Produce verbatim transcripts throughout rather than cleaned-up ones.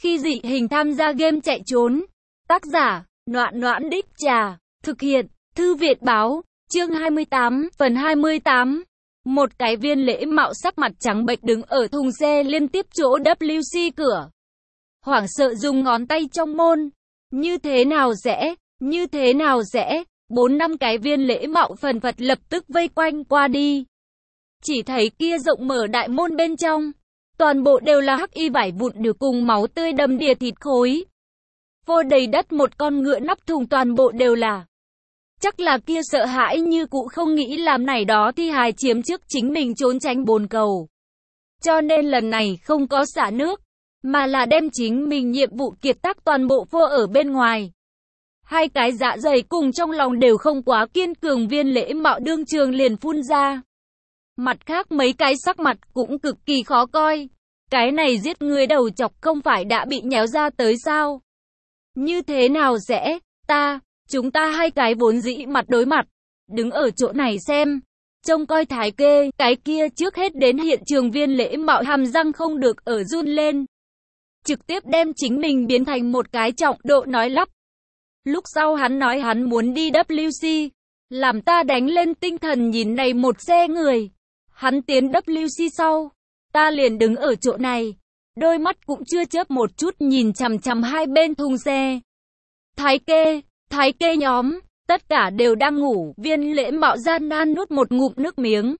Khi dị hình tham gia game chạy trốn. Tác giả, Noãn Noãn Đích Trà. Thực hiện, Thư viện báo. Chương hai mươi tám, phần hai mươi tám. Một cái viên lễ mạo sắc mặt trắng bệch đứng ở thùng xe liên tiếp chỗ W C cửa. Hoảng sợ dùng ngón tay trong môn. Như thế nào sẽ, như thế nào sẽ, bốn năm cái viên lễ mạo phần phật lập tức vây quanh qua đi. Chỉ thấy kia rộng mở đại môn bên trong. Toàn bộ đều là hắc y vải vụn được cùng máu tươi đầm đìa thịt khối. Vô đầy đất một con ngựa nắp thùng toàn bộ đều là. Chắc là kia sợ hãi như cụ không nghĩ làm này đó thi hài chiếm trước chính mình trốn tránh bồn cầu. Cho nên lần này không có xả nước, mà là đem chính mình nhiệm vụ kiệt tác toàn bộ phô ở bên ngoài. Hai cái dạ dày cùng trong lòng đều không quá kiên cường viên lễ mạo đương trường liền phun ra. Mặt khác mấy cái sắc mặt cũng cực kỳ khó coi. Cái này giết người đầu chọc không phải đã bị nhéo ra tới sao? Như thế nào sẽ, ta, chúng ta hai cái vốn dĩ mặt đối mặt, đứng ở chỗ này xem. Trông coi thái kê, cái kia trước hết đến hiện trường viên lễ mạo hàm răng không được ở run lên. Trực tiếp đem chính mình biến thành một cái trọng độ nói lắp. Lúc sau hắn nói hắn muốn đi W C, làm ta đánh lên tinh thần nhìn này một xe người. Hắn tiến W C sau, ta liền đứng ở chỗ này, đôi mắt cũng chưa chớp một chút nhìn chằm chằm hai bên thùng xe. Thái kê, thái kê nhóm, tất cả đều đang ngủ, viên lễ mạo gian nan nuốt một ngụm nước miếng.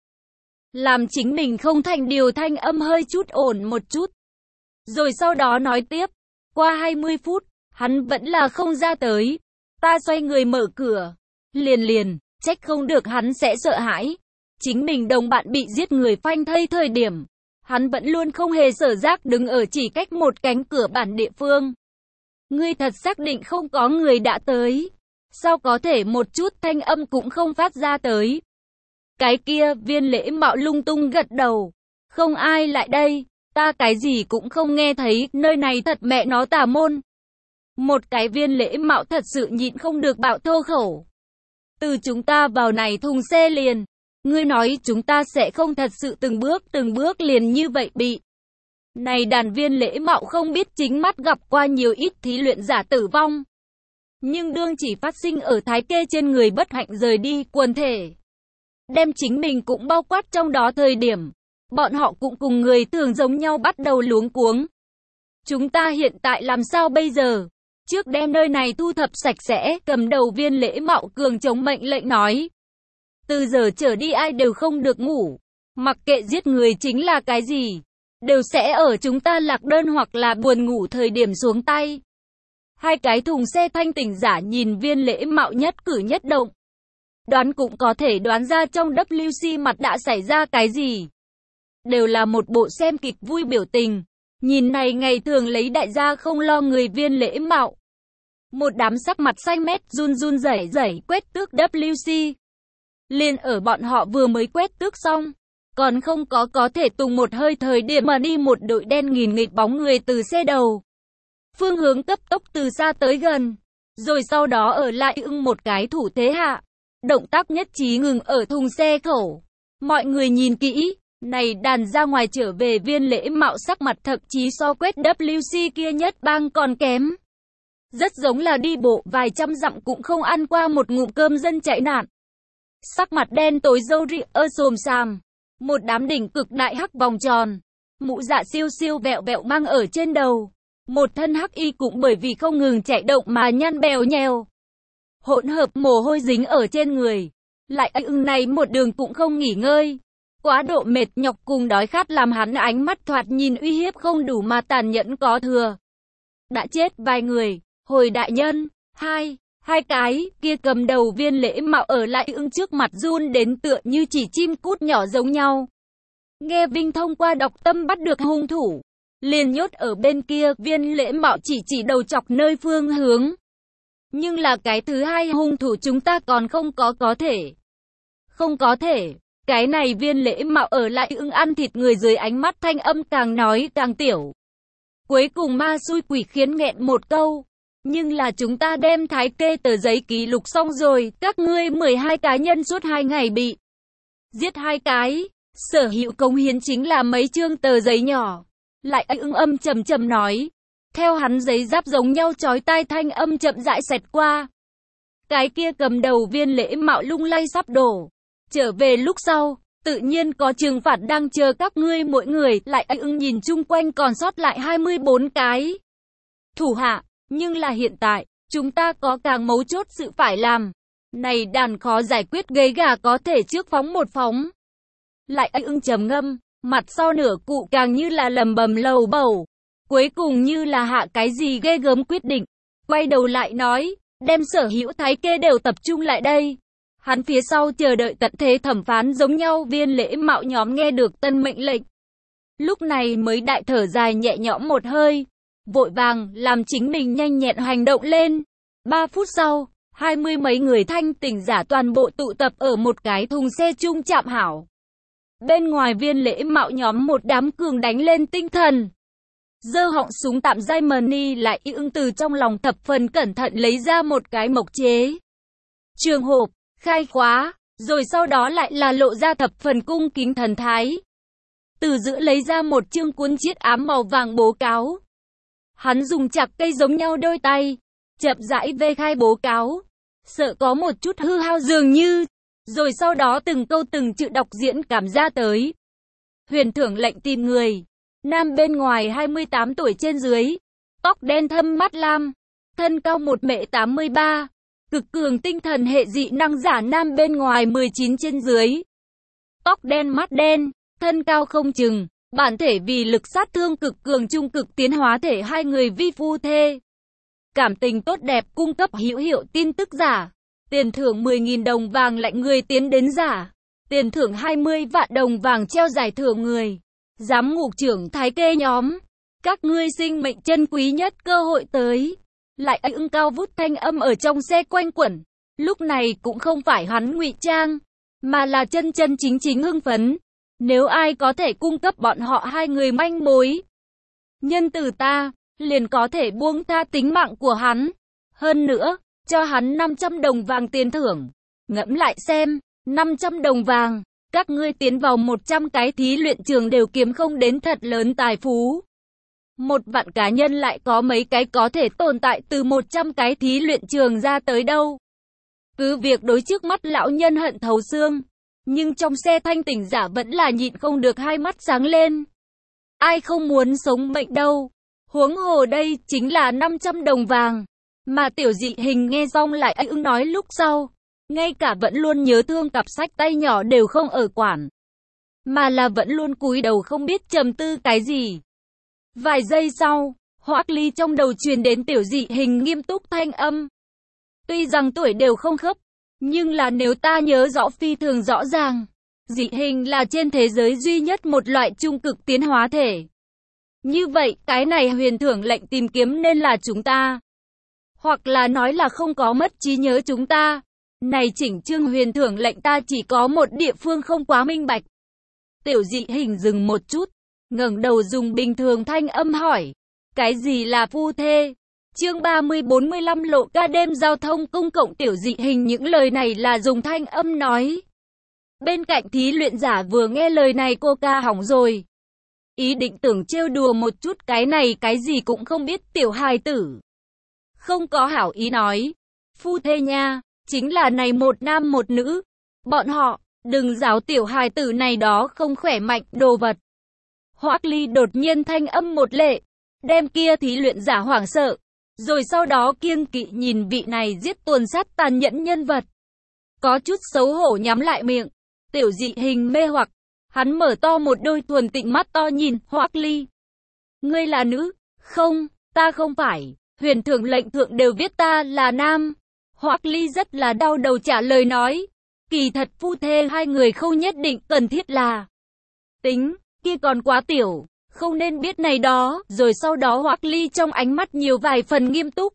Làm chính mình không thành điều thanh âm hơi chút ổn một chút. Rồi sau đó nói tiếp, qua hai mươi phút, hắn vẫn là không ra tới. Ta xoay người mở cửa, liền liền, trách không được hắn sẽ sợ hãi. Chính mình đồng bạn bị giết người phanh thây thời điểm, hắn vẫn luôn không hề sở giác đứng ở chỉ cách một cánh cửa bản địa phương. Ngươi thật xác định không có người đã tới, sao có thể một chút thanh âm cũng không phát ra tới. Cái kia, viên lễ mạo lung tung gật đầu, không ai lại đây, ta cái gì cũng không nghe thấy, nơi này thật mẹ nó tà môn. Một cái viên lễ mạo thật sự nhịn không được bạo thô khẩu. Từ chúng ta vào này thùng xe liền. Ngươi nói chúng ta sẽ không thật sự từng bước từng bước liền như vậy bị. Này đàn viên lễ mạo không biết chính mắt gặp qua nhiều ít thí luyện giả tử vong. Nhưng đương chỉ phát sinh ở thái kê trên người bất hạnh rời đi quần thể. Đem chính mình cũng bao quát trong đó thời điểm. Bọn họ cũng cùng người thường giống nhau bắt đầu luống cuống. Chúng ta hiện tại làm sao bây giờ? Trước đem nơi này thu thập sạch sẽ, cầm đầu viên lễ mạo cường chống mệnh lệnh nói. Từ giờ trở đi ai đều không được ngủ. Mặc kệ giết người chính là cái gì, đều sẽ ở chúng ta lạc đơn hoặc là buồn ngủ thời điểm xuống tay. Hai cái thùng xe thanh tỉnh giả nhìn viên lễ mạo nhất cử nhất động. Đoán cũng có thể đoán ra trong W C mặt đã xảy ra cái gì. Đều là một bộ xem kịch vui biểu tình. Nhìn này ngày thường lấy đại gia không lo người viên lễ mạo. Một đám sắc mặt xanh mét run run rẩy rẩy quét tước W C. Liên ở bọn họ vừa mới quét tước xong, còn không có có thể tùng một hơi thời điểm mà đi một đội đen nghìn nghịch bóng người từ xe đầu. Phương hướng cấp tốc từ xa tới gần, rồi sau đó ở lại ưng một cái thủ thế hạ. Động tác nhất trí ngừng ở thùng xe khẩu. Mọi người nhìn kỹ, này đàn ra ngoài trở về viên lễ mạo sắc mặt thậm chí so quét W C kia nhất bang còn kém. Rất giống là đi bộ vài trăm dặm cũng không ăn qua một ngụm cơm dân chạy nạn. Sắc mặt đen tối râu ria xồm xàm, một đám đỉnh cực đại hắc vòng tròn, mũ dạ siêu siêu vẹo vẹo mang ở trên đầu, một thân hắc y cũng bởi vì không ngừng chạy động mà nhăn bèo nhèo, hỗn hợp mồ hôi dính ở trên người, lại ưng này một đường cũng không nghỉ ngơi, quá độ mệt nhọc cùng đói khát làm hắn ánh mắt thoạt nhìn uy hiếp không đủ mà tàn nhẫn có thừa. Đã chết vài người, hồi đại nhân, hai Hai cái kia cầm đầu viên lễ mạo ở lại ưng trước mặt run đến tựa như chỉ chim cút nhỏ giống nhau. Nghe Vinh thông qua đọc tâm bắt được hung thủ, liền nhốt ở bên kia, viên lễ mạo chỉ chỉ đầu chọc nơi phương hướng. Nhưng là cái thứ hai hung thủ chúng ta còn không có có thể. Không có thể, cái này viên lễ mạo ở lại ưng ăn thịt người dưới ánh mắt thanh âm càng nói càng tiểu. Cuối cùng ma xui quỷ khiến nghẹn một câu. Nhưng là chúng ta đem thái kê tờ giấy ký lục xong rồi, các ngươi mười hai cá nhân suốt hai ngày bị giết hai cái, sở hữu công hiến chính là mấy chương tờ giấy nhỏ. Lại ưng âm trầm trầm nói, Theo hắn giấy giáp giống nhau chói tai thanh âm chậm rãi xẹt qua. Cái kia cầm đầu viên lễ mạo lung lay sắp đổ. Trở về lúc sau, tự nhiên có trừng phạt đang chờ các ngươi mỗi người, lại ưng nhìn chung quanh còn sót lại hai mươi bốn cái thủ hạ, nhưng là hiện tại, chúng ta có càng mấu chốt sự phải làm. Này đàn khó giải quyết gấy gà có thể trước phóng một phóng. Lại ưng trầm ngâm, mặt sau nửa cụ càng như là lầm bầm lầu bầu. Cuối cùng như là hạ cái gì ghê gớm quyết định. Quay đầu lại nói, đem sở hữu thái kê đều tập trung lại đây. Hắn phía sau chờ đợi tận thế thẩm phán giống nhau, viên lễ mạo nhóm nghe được tân mệnh lệnh. Lúc này mới đại thở dài nhẹ nhõm một hơi. Vội vàng, làm chính mình nhanh nhẹn hành động lên. Ba phút sau, hai mươi mấy người thanh tỉnh giả toàn bộ tụ tập ở một cái thùng xe chung chạm hảo. Bên ngoài viên lễ mạo nhóm một đám cường đánh lên tinh thần. Giơ họng súng tạm dai mani lại ưng từ trong lòng thập phần cẩn thận lấy ra một cái mộc chế trường hộp, khai khóa, rồi sau đó lại là lộ ra thập phần cung kính thần thái. Từ giữa lấy ra một chương cuốn chiết ám màu vàng bố cáo. Hắn dùng chặt cây giống nhau đôi tay, chậm rãi vê khai bố cáo, sợ có một chút hư hao dường như, rồi sau đó từng câu từng chữ đọc diễn cảm ra tới. Huyền thưởng lệnh tìm người. Nam bên ngoài hai mươi tám tuổi trên dưới, tóc đen thâm mắt lam, thân cao một mét tám mươi ba, cực cường tinh thần hệ dị năng giả nam bên ngoài mười chín trên dưới. Tóc đen mắt đen, thân cao không chừng, bản thể vì lực sát thương cực cường trung cực tiến hóa thể hai người vi phu thê. Cảm tình tốt đẹp cung cấp hữu hiệu tin tức giả. Tiền thưởng mười nghìn đồng vàng lệnh người tiến đến giả. Tiền thưởng hai mươi vạn đồng vàng treo giải thưởng người. Giám ngục trưởng thái kê nhóm, các ngươi sinh mệnh chân quý nhất cơ hội tới. Lại ưng cao vút thanh âm ở trong xe quanh quẩn. Lúc này cũng không phải hắn ngụy trang, mà là chân chân chính chính hưng phấn. Nếu ai có thể cung cấp bọn họ hai người manh mối, nhân từ ta, liền có thể buông tha tính mạng của hắn. Hơn nữa, cho hắn năm trăm đồng vàng tiền thưởng. Ngẫm lại xem, năm trăm đồng vàng. Các ngươi tiến vào một trăm cái thí luyện trường đều kiếm không đến thật lớn tài phú. Một vạn cá nhân lại có mấy cái có thể tồn tại từ một trăm cái thí luyện trường ra tới đâu. Cứ việc đối trước mắt lão nhân hận thấu xương, nhưng trong xe thanh tỉnh giả vẫn là nhịn không được hai mắt sáng lên. Ai không muốn sống mệnh đâu. Huống hồ đây chính là năm trăm đồng vàng. Mà tiểu dị hình nghe xong lại ưng nói lúc sau. Ngay cả vẫn luôn nhớ thương cặp sách tay nhỏ đều không ở quản. Mà là vẫn luôn cúi đầu không biết trầm tư cái gì. Vài giây sau, Hoắc Ly trong đầu truyền đến tiểu dị hình nghiêm túc thanh âm. Tuy rằng tuổi đều không khớp, nhưng là nếu ta nhớ rõ phi thường rõ ràng, dị hình là trên thế giới duy nhất một loại trung cực tiến hóa thể. Như vậy, cái này huyền thưởng lệnh tìm kiếm nên là chúng ta. Hoặc là nói là không có mất trí nhớ chúng ta. Này chỉnh chương huyền thưởng lệnh ta chỉ có một địa phương không quá minh bạch. Tiểu dị hình dừng một chút, ngẩng đầu dùng bình thường thanh âm hỏi. Cái gì là phu thê? Chương ba mươi bốn mươi lăm lộ ca đêm giao thông công cộng. Tiểu dị hình những lời này là dùng thanh âm nói. Bên cạnh thí luyện giả vừa nghe lời này cô ca hỏng rồi. Ý định tưởng trêu đùa một chút cái này cái gì cũng không biết tiểu hài tử. Không có hảo ý nói. Phu thê nha, chính là này một nam một nữ. Bọn họ, đừng giáo tiểu hài tử này đó không khỏe mạnh đồ vật. Hoắc Ly đột nhiên thanh âm một lệ, đem kia thí luyện giả hoảng sợ. Rồi sau đó kiêng kỵ nhìn vị này giết tuồn sát tàn nhẫn nhân vật. Có chút xấu hổ nhắm lại miệng. Tiểu dị hình mê hoặc. Hắn mở to một đôi thuần tịnh mắt to nhìn Hoắc Ly. Ngươi là nữ? Không, ta không phải. Huyền thưởng lệnh thượng đều viết ta là nam. Hoắc Ly rất là đau đầu trả lời nói. Kỳ thật phu thê hai người không nhất định cần thiết là. Tính, kia còn quá tiểu. Không nên biết này đó. Rồi sau đó Hoắc Ly trong ánh mắt nhiều vài phần nghiêm túc.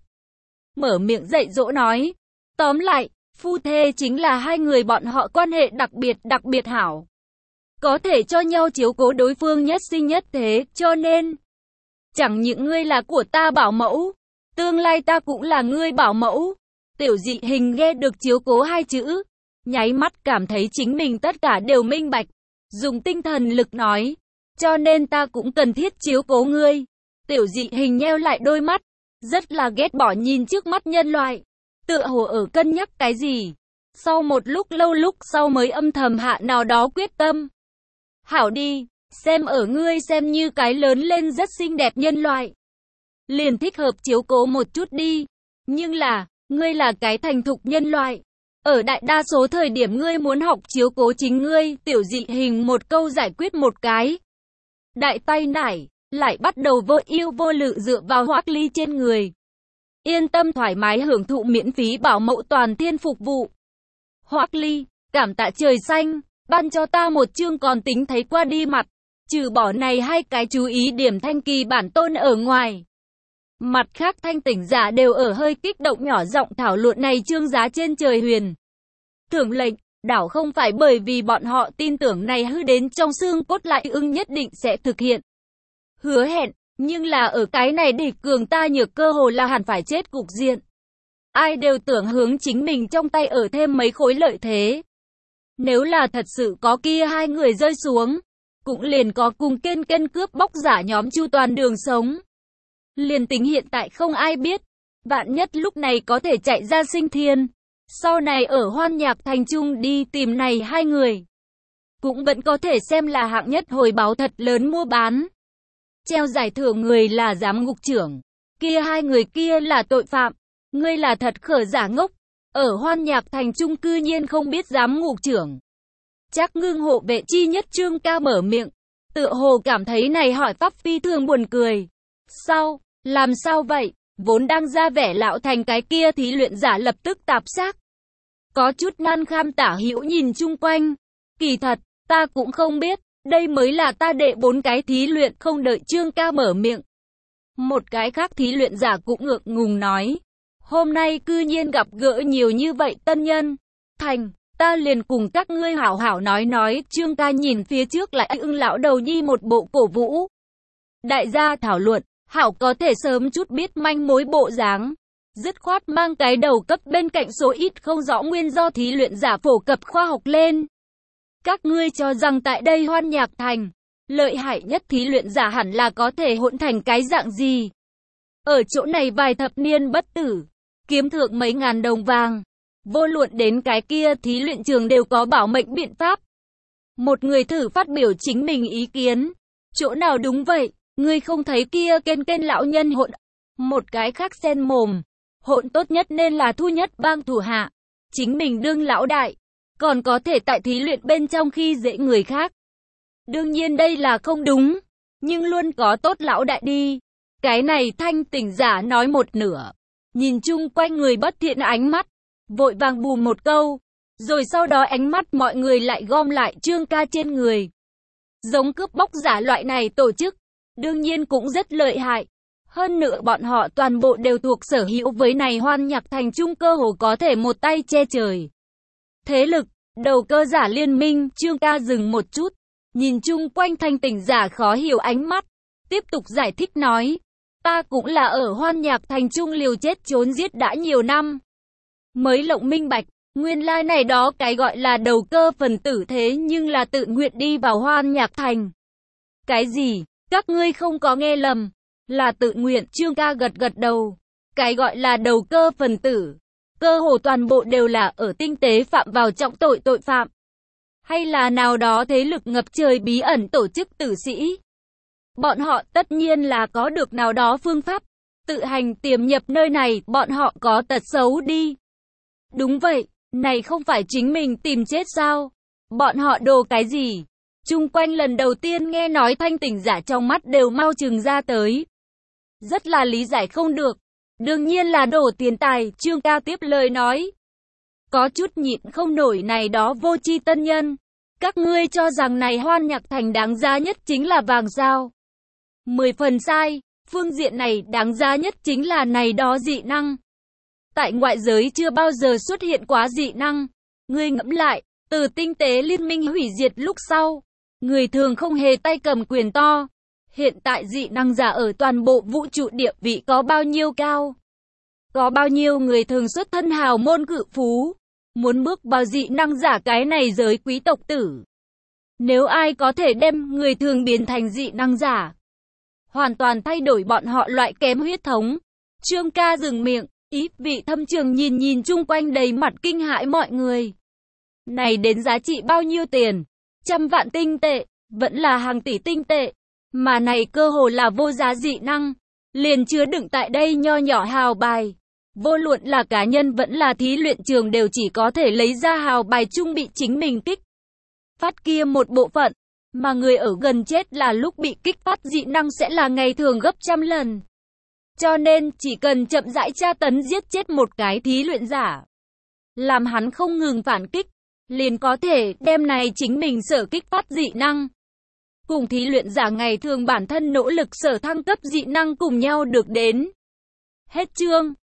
Mở miệng dạy dỗ nói. Tóm lại, phu thê chính là hai người bọn họ quan hệ đặc biệt đặc biệt hảo. Có thể cho nhau chiếu cố đối phương nhất sinh nhất thế, cho nên chẳng những ngươi là của ta bảo mẫu, tương lai ta cũng là ngươi bảo mẫu. Tiểu dị hình nghe được chiếu cố hai chữ, nháy mắt cảm thấy chính mình tất cả đều minh bạch, dùng tinh thần lực nói, cho nên ta cũng cần thiết chiếu cố ngươi. Tiểu dị hình nheo lại đôi mắt, rất là ghét bỏ nhìn trước mắt nhân loại, tựa hồ ở cân nhắc cái gì. Sau một lúc lâu lúc sau mới âm thầm hạ nào đó quyết tâm. Hảo đi, xem ở ngươi xem như cái lớn lên rất xinh đẹp nhân loại, liền thích hợp chiếu cố một chút đi. Nhưng là, ngươi là cái thành thục nhân loại, ở đại đa số thời điểm ngươi muốn học chiếu cố chính ngươi. Tiểu dị hình một câu giải quyết một cái đại tay nải, lại bắt đầu vô ưu vô lự dựa vào Hoắc Ly trên người. Yên tâm thoải mái hưởng thụ miễn phí bảo mẫu toàn thiên phục vụ. Hoắc Ly, cảm tạ trời xanh, ban cho ta một chương còn tính thấy qua đi mặt. Trừ bỏ này hai cái chú ý điểm thanh kỳ bản tôn ở ngoài, mặt khác thanh tỉnh giả đều ở hơi kích động nhỏ giọng thảo luận này chương giá trên trời huyền thưởng lệnh. Đảo không phải bởi vì bọn họ tin tưởng này hư đến trong xương cốt lại ưng nhất định sẽ thực hiện hứa hẹn, nhưng là ở cái này địch cường ta nhược cơ hồ là hẳn phải chết cục diện. Ai đều tưởng hướng chính mình trong tay ở thêm mấy khối lợi thế. Nếu là thật sự có kia hai người rơi xuống, cũng liền có cùng kên kên cướp bóc giả nhóm chu toàn đường sống. Liền tính hiện tại không ai biết, vạn nhất lúc này có thể chạy ra sinh thiên, sau này ở Hoan Nhạc Thành Trung đi tìm này hai người, cũng vẫn có thể xem là hạng nhất hồi báo thật lớn mua bán. Treo giải thưởng người là giám ngục trưởng, kia hai người kia là tội phạm, ngươi là thật khở giả ngốc, ở Hoan Nhạc Thành Trung cư nhiên không biết giám ngục trưởng. Trác Ngưng hộ vệ chi nhất Trương Ca mở miệng, tựa hồ cảm thấy này hỏi pháp phi thường buồn cười. Sao, làm sao vậy? Vốn đang ra vẻ lão thành cái kia thí luyện giả lập tức tạp xác, có chút nan kham tả hữu nhìn chung quanh. Kỳ thật, ta cũng không biết, đây mới là ta đệ bốn cái thí luyện. Không đợi Trương Ca mở miệng, một cái khác thí luyện giả cũng ngượng ngùng nói, hôm nay cư nhiên gặp gỡ nhiều như vậy tân nhân, thành, ta liền cùng các ngươi hảo hảo nói nói. Trương Ca nhìn phía trước lại ưng lão đầu nhi một bộ cổ vũ. Đại gia thảo luận, hảo có thể sớm chút biết manh mối bộ dáng. Dứt khoát mang cái đầu cấp bên cạnh số ít không rõ nguyên do thí luyện giả phổ cập khoa học lên. Các ngươi cho rằng tại đây Hoan Nhạc Thành, lợi hại nhất thí luyện giả hẳn là có thể hỗn thành cái dạng gì? Ở chỗ này vài thập niên bất tử, kiếm thượng mấy ngàn đồng vàng. Vô luận đến cái kia thí luyện trường đều có bảo mệnh biện pháp. Một người thử phát biểu chính mình ý kiến. Chỗ nào đúng vậy? Ngươi không thấy kia kên kên lão nhân hỗn. Một cái khác xen mồm. Hỗn tốt nhất nên là thu nhất bang thủ hạ. Chính mình đương lão đại. Còn có thể tại thí luyện bên trong khi dễ người khác. Đương nhiên đây là không đúng. Nhưng luôn có tốt lão đại đi. Cái này thanh tỉnh giả nói một nửa. Nhìn chung quanh người bất thiện ánh mắt. Vội vàng bù một câu. Rồi sau đó ánh mắt mọi người lại gom lại Trương Ca trên người. Giống cướp bóc giả loại này tổ chức. Đương nhiên cũng rất lợi hại. Hơn nữa bọn họ toàn bộ đều thuộc sở hữu với này Hoan Nhạc Thành Trung cơ hồ có thể một tay che trời. Thế lực, đầu cơ giả liên minh. Trương Ca dừng một chút. Nhìn chung quanh thanh tỉnh giả khó hiểu ánh mắt. Tiếp tục giải thích nói. Ta cũng là ở Hoan Nhạc Thành Trung liều chết trốn giết đã nhiều năm. Mới lộng minh bạch, nguyên lai này đó cái gọi là đầu cơ phần tử thế nhưng là tự nguyện đi vào Hoan Nhạc Thành. Cái gì? Các ngươi không có nghe lầm. Là tự nguyện. Trương Ca gật gật đầu. Cái gọi là đầu cơ phần tử, cơ hồ toàn bộ đều là ở tinh tế phạm vào trọng tội tội phạm. Hay là nào đó thế lực ngập trời bí ẩn tổ chức tử sĩ. Bọn họ tất nhiên là có được nào đó phương pháp. Tự hành tiềm nhập nơi này, bọn họ có tật xấu đi. Đúng vậy, này không phải chính mình tìm chết sao? Bọn họ đồ cái gì? Chung quanh lần đầu tiên nghe nói thanh tỉnh giả trong mắt đều mau chừng ra tới. Rất là lý giải không được. Đương nhiên là đổ tiền tài. Trương Ca tiếp lời nói. Có chút nhịn không nổi này đó vô tri tân nhân. Các ngươi cho rằng này Hoan Nhạc Thành đáng giá nhất chính là vàng sao? Mười phần sai. Phương diện này đáng giá nhất chính là này đó dị năng. Tại ngoại giới chưa bao giờ xuất hiện quá dị năng. Ngươi ngẫm lại, từ tinh tế liên minh hủy diệt lúc sau, người thường không hề tay cầm quyền to. Hiện tại dị năng giả ở toàn bộ vũ trụ địa vị có bao nhiêu cao? Có bao nhiêu người thường xuất thân hào môn cự phú, muốn bước vào dị năng giả cái này giới quý tộc tử. Nếu ai có thể đem người thường biến thành dị năng giả, hoàn toàn thay đổi bọn họ loại kém huyết thống. Trương ca dừng miệng, ý vị thâm trường nhìn nhìn chung quanh đầy mặt kinh hãi mọi người. Này đến giá trị bao nhiêu tiền? Trăm vạn tinh tệ, vẫn là hàng tỷ tinh tệ. Mà này cơ hồ là vô giá dị năng. Liền chứa đựng tại đây nho nhỏ hào bài. Vô luận là cá nhân vẫn là thí luyện trường đều chỉ có thể lấy ra hào bài chung bị chính mình kích phát kia một bộ phận. Mà người ở gần chết là lúc bị kích phát dị năng sẽ là ngày thường gấp trăm lần. Cho nên chỉ cần chậm rãi tra tấn giết chết một cái thí luyện giả, làm hắn không ngừng phản kích, liền có thể đem này chính mình sở kích phát dị năng. Cùng thí luyện giả ngày thường bản thân nỗ lực sở thăng cấp dị năng cùng nhau được đến. Hết chương.